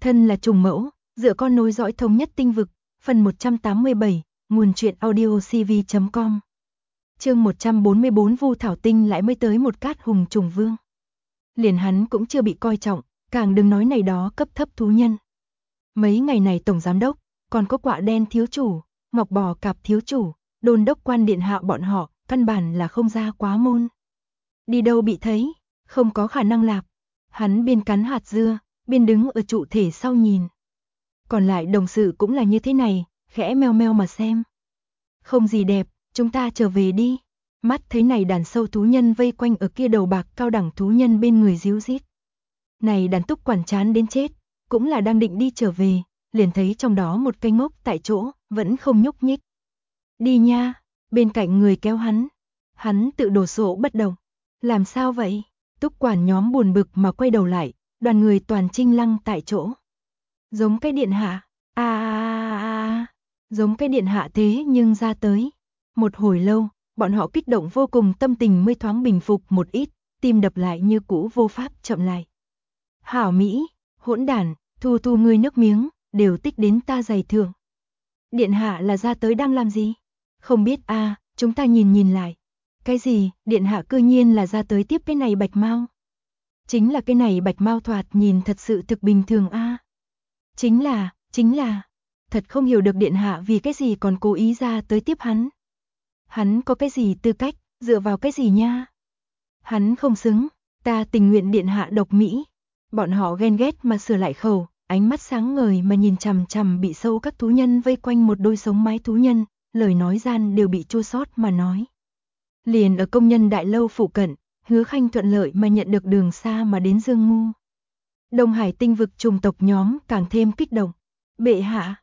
Thân là trùng mẫu, dựa con nối dõi thống nhất tinh vực, phần 187, nguồn truyện audio cv.com. Chương 144 Vu Thảo Tinh lại mới tới một cát hùng trùng vương. Liền hắn cũng chưa bị coi trọng, càng đừng nói này đó cấp thấp thú nhân. Mấy ngày này tổng giám đốc, còn có Quạ Đen thiếu chủ, Ngọc Bò Cạp thiếu chủ, Đôn đốc quan điện hạ bọn họ, căn bản là không ra quá môn. Đi đâu bị thấy, không có khả năng lạp. Hắn biên cắn hạt dưa, biên đứng ở trụ thể sau nhìn. Còn lại đồng sự cũng là như thế này, khẽ meo meo mà xem. Không gì đẹp, chúng ta trở về đi. Mắt thấy này đàn sâu thú nhân vây quanh ở kia đầu bạc cao đẳng thú nhân bên người díu dít. Này đàn túc quản chán đến chết, cũng là đang định đi trở về, liền thấy trong đó một cây ngốc tại chỗ, vẫn không nhúc nhích. Đi nha, bên cạnh người kéo hắn tự đổ sộ bất động. Làm sao vậy? Túc quản nhóm buồn bực mà quay đầu lại, đoàn người toàn trinh lăng tại chỗ. Giống cái điện hạ, giống cái điện hạ thế nhưng ra tới. Một hồi lâu, bọn họ kích động vô cùng, tâm tình mới thoáng bình phục một ít, tim đập lại như cũ vô pháp chậm lại. Hảo Mỹ, hỗn đản, thu ngươi nước miếng, đều tích đến ta giày thưởng. Điện hạ là ra tới đang làm gì? Không biết chúng ta nhìn lại. Cái gì, điện hạ cư nhiên là ra tới tiếp cái này bạch mao. Chính là cái này bạch mao thoạt nhìn thật sự thực bình thường Chính là, thật không hiểu được điện hạ vì cái gì còn cố ý ra tới tiếp hắn. Hắn có cái gì tư cách, dựa vào cái gì nha? Hắn không xứng, ta tình nguyện điện hạ độc mỹ. Bọn họ ghen ghét mà sửa lại khẩu, ánh mắt sáng ngời mà nhìn chằm chằm bị sâu các thú nhân vây quanh một đôi sống mái thú nhân, lời nói gian đều bị chua xót mà nói. Liền ở công nhân đại lâu phụ cận, Hứa Khanh thuận lợi mà nhận được đường xa mà đến Dương Ngu. Đông Hải tinh vực trùng tộc nhóm càng thêm kích động. Bệ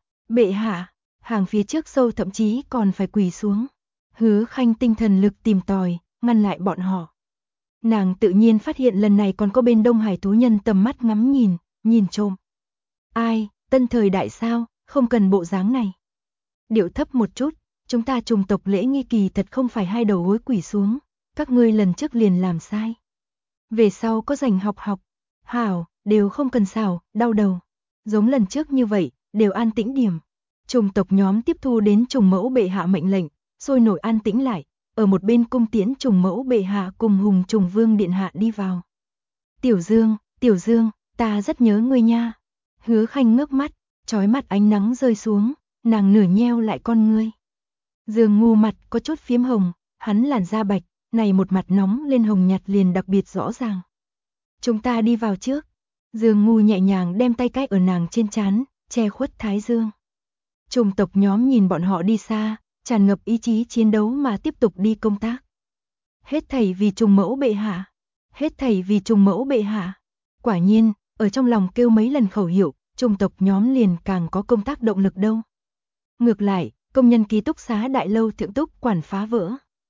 hạ, hàng phía trước sâu thậm chí còn phải quỳ xuống. Hứa Khanh tinh thần lực tìm tòi, ngăn lại bọn họ. Nàng tự nhiên phát hiện lần này còn có bên Đông Hải thú nhân tầm mắt ngắm nhìn trộm. Ai, tân thời đại sao, không cần bộ dáng này. Điệu thấp một chút, chúng ta trùng tộc lễ nghi kỳ thật không phải hai đầu gối quỳ xuống, các ngươi lần trước liền làm sai. Về sau có rảnh học, hảo, đều không cần xảo, đau đầu. Giống lần trước như vậy, đều an tĩnh điểm. Trùng tộc nhóm tiếp thu đến trùng mẫu bệ hạ mệnh lệnh, sôi nổi an tĩnh lại, ở một bên cung tiễn trùng mẫu bệ hạ cùng hùng trùng vương điện hạ đi vào. Tiểu Dương, ta rất nhớ ngươi nha. Hứa Khanh ngước mắt, chói mắt ánh nắng rơi xuống, nàng nửa nheo lại con ngươi. Dương Ngu mặt có chút phiếm hồng, hắn làn da bạch, này một mặt nóng lên hồng nhạt liền đặc biệt rõ ràng. Chúng ta đi vào trước. Dương Ngu nhẹ nhàng đem tay cách ở nàng trên trán, che khuất thái dương. Trùng tộc nhóm nhìn bọn họ đi xa, tràn ngập ý chí chiến đấu mà tiếp tục đi công tác. Hết thảy vì trùng mẫu bệ hạ. Quả nhiên, ở trong lòng kêu mấy lần khẩu hiệu, trùng tộc nhóm liền càng có công tác động lực đâu. Ngược lại, công nhân ký túc xá đại lâu thượng túc quản phá vỡ.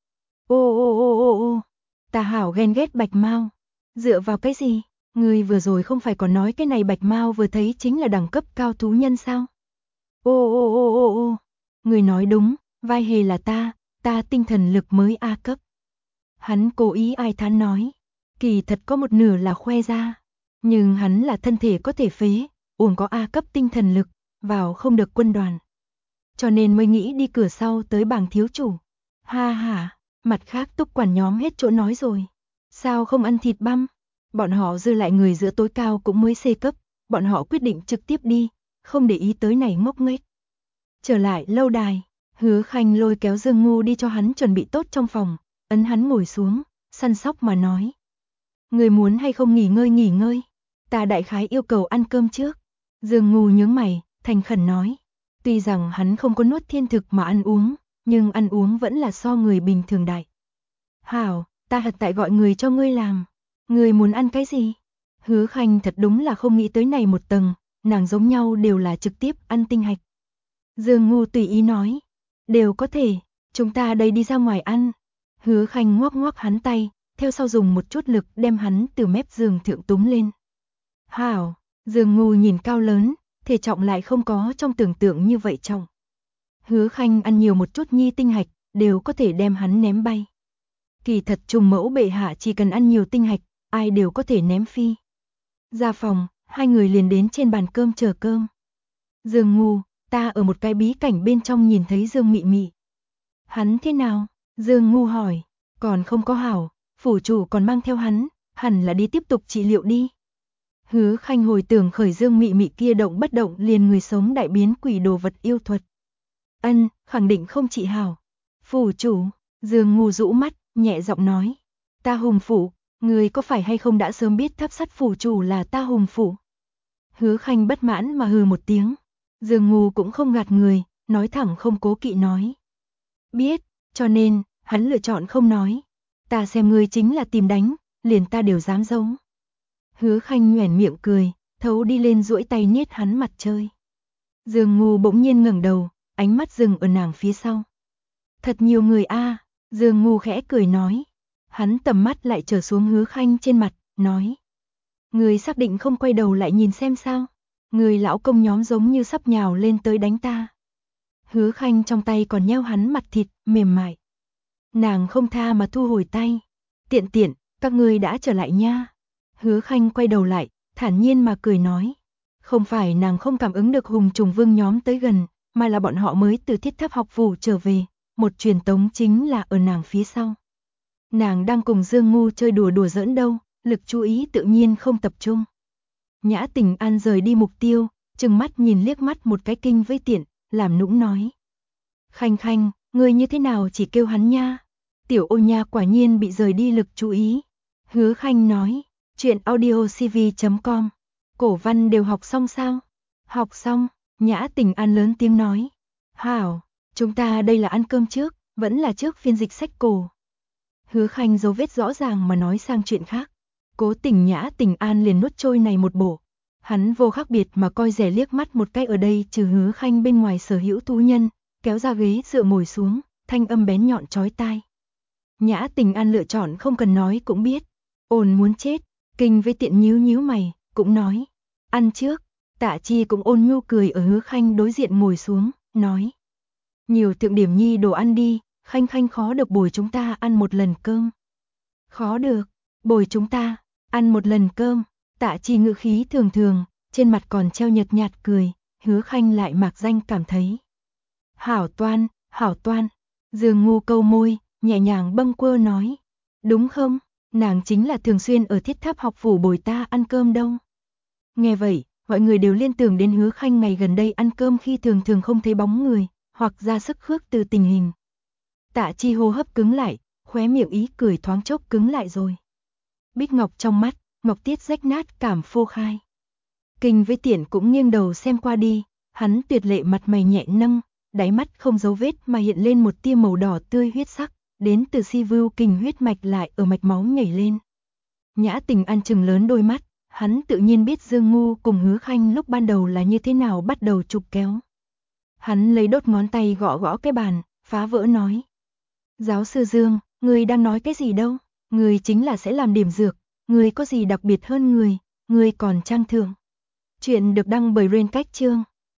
Ô, ta hảo ghen ghét bạch mao. Dựa vào cái gì? Ngươi vừa rồi không phải còn nói cái này bạch mao vừa thấy chính là đẳng cấp cao thú nhân sao? Ô, người nói đúng, vai hề là ta tinh thần lực mới A cấp. Hắn cố ý ai thán nói, kỳ thật có một nửa là khoe ra, nhưng hắn là thân thể có thể phế, uổng có A cấp tinh thần lực, vào không được quân đoàn. Cho nên mới nghĩ đi cửa sau tới bảng thiếu chủ. Ha, mặt khác túc quản nhóm hết chỗ nói rồi. Sao không ăn thịt băm? Bọn họ dư lại người giữa tối cao cũng mới C cấp, bọn họ quyết định trực tiếp đi, không để ý tới này ngốc nghếch. Trở lại lâu đài, Hứa Khanh lôi kéo Dương Ngu đi cho hắn chuẩn bị tốt trong phòng, ấn hắn ngồi xuống, săn sóc mà nói. Người muốn hay không nghỉ ngơi, ta đại khái yêu cầu ăn cơm trước. Dương Ngu nhướng mày, thành khẩn nói. Tuy rằng hắn không có nuốt thiên thực mà ăn uống, nhưng ăn uống vẫn là so người bình thường đại. Hảo, ta thật tại gọi người cho ngươi làm. Ngươi muốn ăn cái gì? Hứa Khanh thật đúng là không nghĩ tới này một tầng, nàng giống nhau đều là trực tiếp ăn tinh hạch. Dương Ngu tùy ý nói, đều có thể, chúng ta đây đi ra ngoài ăn. Hứa Khanh ngoắc hắn tay, theo sau dùng một chút lực đem hắn từ mép giường thượng túm lên. Hảo, Dương Ngu nhìn cao lớn, thể trọng lại không có trong tưởng tượng như vậy trọng. Hứa Khanh ăn nhiều một chút nhi tinh hạch, đều có thể đem hắn ném bay. Kỳ thật trùng mẫu bệ hạ chỉ cần ăn nhiều tinh hạch, ai đều có thể ném phi. Ra phòng, Hai người liền đến trên bàn cơm chờ cơm. Dương Ngu, ta ở một cái bí cảnh bên trong nhìn thấy Dương Mị Mị. Hắn thế nào? Dương Ngu hỏi. Còn không có hảo, phủ chủ còn mang theo hắn, hẳn là đi tiếp tục trị liệu đi. Hứa Khanh hồi tưởng khởi Dương Mị Mị kia động bất động liền người sống đại biến quỷ đồ vật yêu thuật. Ân, khẳng định không trị hảo. Phủ chủ, Dương Ngu rũ mắt, nhẹ giọng nói. Ta Hùng phủ, người có phải hay không đã sớm biết Tháp Sắt phủ chủ là ta Hùng phủ? Hứa Khanh bất mãn mà hừ một tiếng. Dương Ngu cũng không gạt người, nói thẳng không cố kỵ nói. Biết, cho nên, hắn lựa chọn không nói. Ta xem ngươi chính là tìm đánh, liền ta đều dám giấu. Hứa Khanh nhoẻn miệng cười, thấu đi lên duỗi tay niết hắn mặt chơi. Dương Ngu bỗng nhiên ngẩng đầu, ánh mắt dừng ở nàng phía sau. Thật nhiều người a, Dương Ngu khẽ cười nói. Hắn tầm mắt lại trở xuống Hứa Khanh trên mặt, nói. Người xác định không quay đầu lại nhìn xem sao? Người lão công nhóm giống như sắp nhào lên tới đánh ta. Hứa Khanh trong tay còn nheo hắn mặt thịt, mềm mại. Nàng không tha mà thu hồi tay. Tiện tiện, các ngươi đã trở lại nha. Hứa Khanh quay đầu lại, thản nhiên mà cười nói. Không phải nàng không cảm ứng được Hùng Trùng Vương nhóm tới gần, mà là bọn họ mới từ Thiết Tháp học phủ trở về, một truyền tống chính là ở nàng phía sau. Nàng đang cùng Dương Ngu chơi đùa đùa giỡn đâu, lực chú ý tự nhiên không tập trung. Nhã Tình An rời đi mục tiêu, trừng mắt nhìn liếc mắt một cái kinh với tiện, làm nũng nói. Khanh Khanh, ngươi như thế nào chỉ kêu hắn nha? Tiểu Ô nha quả nhiên bị rời đi lực chú ý. Hứa Khanh nói, chuyện audiocv.com, cổ văn đều học xong sao? Học xong, Nhã Tình An lớn tiếng nói. Hảo, chúng ta đây là ăn cơm trước, vẫn là trước phiên dịch sách cổ. Hứa Khanh dấu vết rõ ràng mà nói sang chuyện khác. Cố Tình Nhã Tình An liền nuốt trôi này một bổ. Hắn vô khác biệt mà coi rẻ liếc mắt một cái ở đây trừ Hứa Khanh bên ngoài sở hữu thú nhân, kéo ra ghế dựa ngồi xuống, thanh âm bén nhọn chói tai. Nhã Tình An lựa chọn không cần nói cũng biết. Ôn muốn chết, kinh với tiện nhíu nhíu mày, cũng nói. Ăn trước, Tạ Chi cũng ôn nhu cười ở Hứa Khanh đối diện ngồi xuống, nói. Nhiều thượng điểm nhi đồ ăn đi, Khanh Khanh khó được bồi chúng ta ăn một lần cơm. Khó được, bồi chúng ta, ăn một lần cơm. Tạ Chi ngữ khí thường thường, trên mặt còn treo nhợt nhạt cười, Hứa Khanh lại mạc danh cảm thấy. Hảo toan, Dương Ngu câu môi, nhẹ nhàng bâng quơ nói. Đúng không, nàng chính là thường xuyên ở Thiết Tháp học phủ bồi ta ăn cơm đâu. Nghe vậy, mọi người đều liên tưởng đến Hứa Khanh ngày gần đây ăn cơm khi thường thường không thấy bóng người, hoặc ra sức khước từ tình hình. Tạ Chi hô hấp cứng lại, khóe miệng ý cười thoáng chốc cứng lại rồi. Bích Ngọc trong mắt, ngọc tiết rách nát cảm phô khai. Kinh với tiện cũng nghiêng đầu xem qua đi, hắn tuyệt lệ mặt mày nhẹ nâng, đáy mắt không dấu vết mà hiện lên một tia màu đỏ tươi huyết sắc, đến từ si vưu kinh huyết mạch lại ở mạch máu nhảy lên. Nhã Tình An trừng lớn đôi mắt, hắn tự nhiên biết Dương Ngu cùng Hứa Khanh lúc ban đầu là như thế nào bắt đầu chụp kéo. Hắn lấy đốt ngón tay gõ gõ cái bàn, phá vỡ nói. Giáo sư Dương, người đang nói cái gì đâu, người chính là sẽ làm điểm dược, người có gì đặc biệt hơn người còn trang thượng. Chuyện được đăng bởi Rain Cách Chương.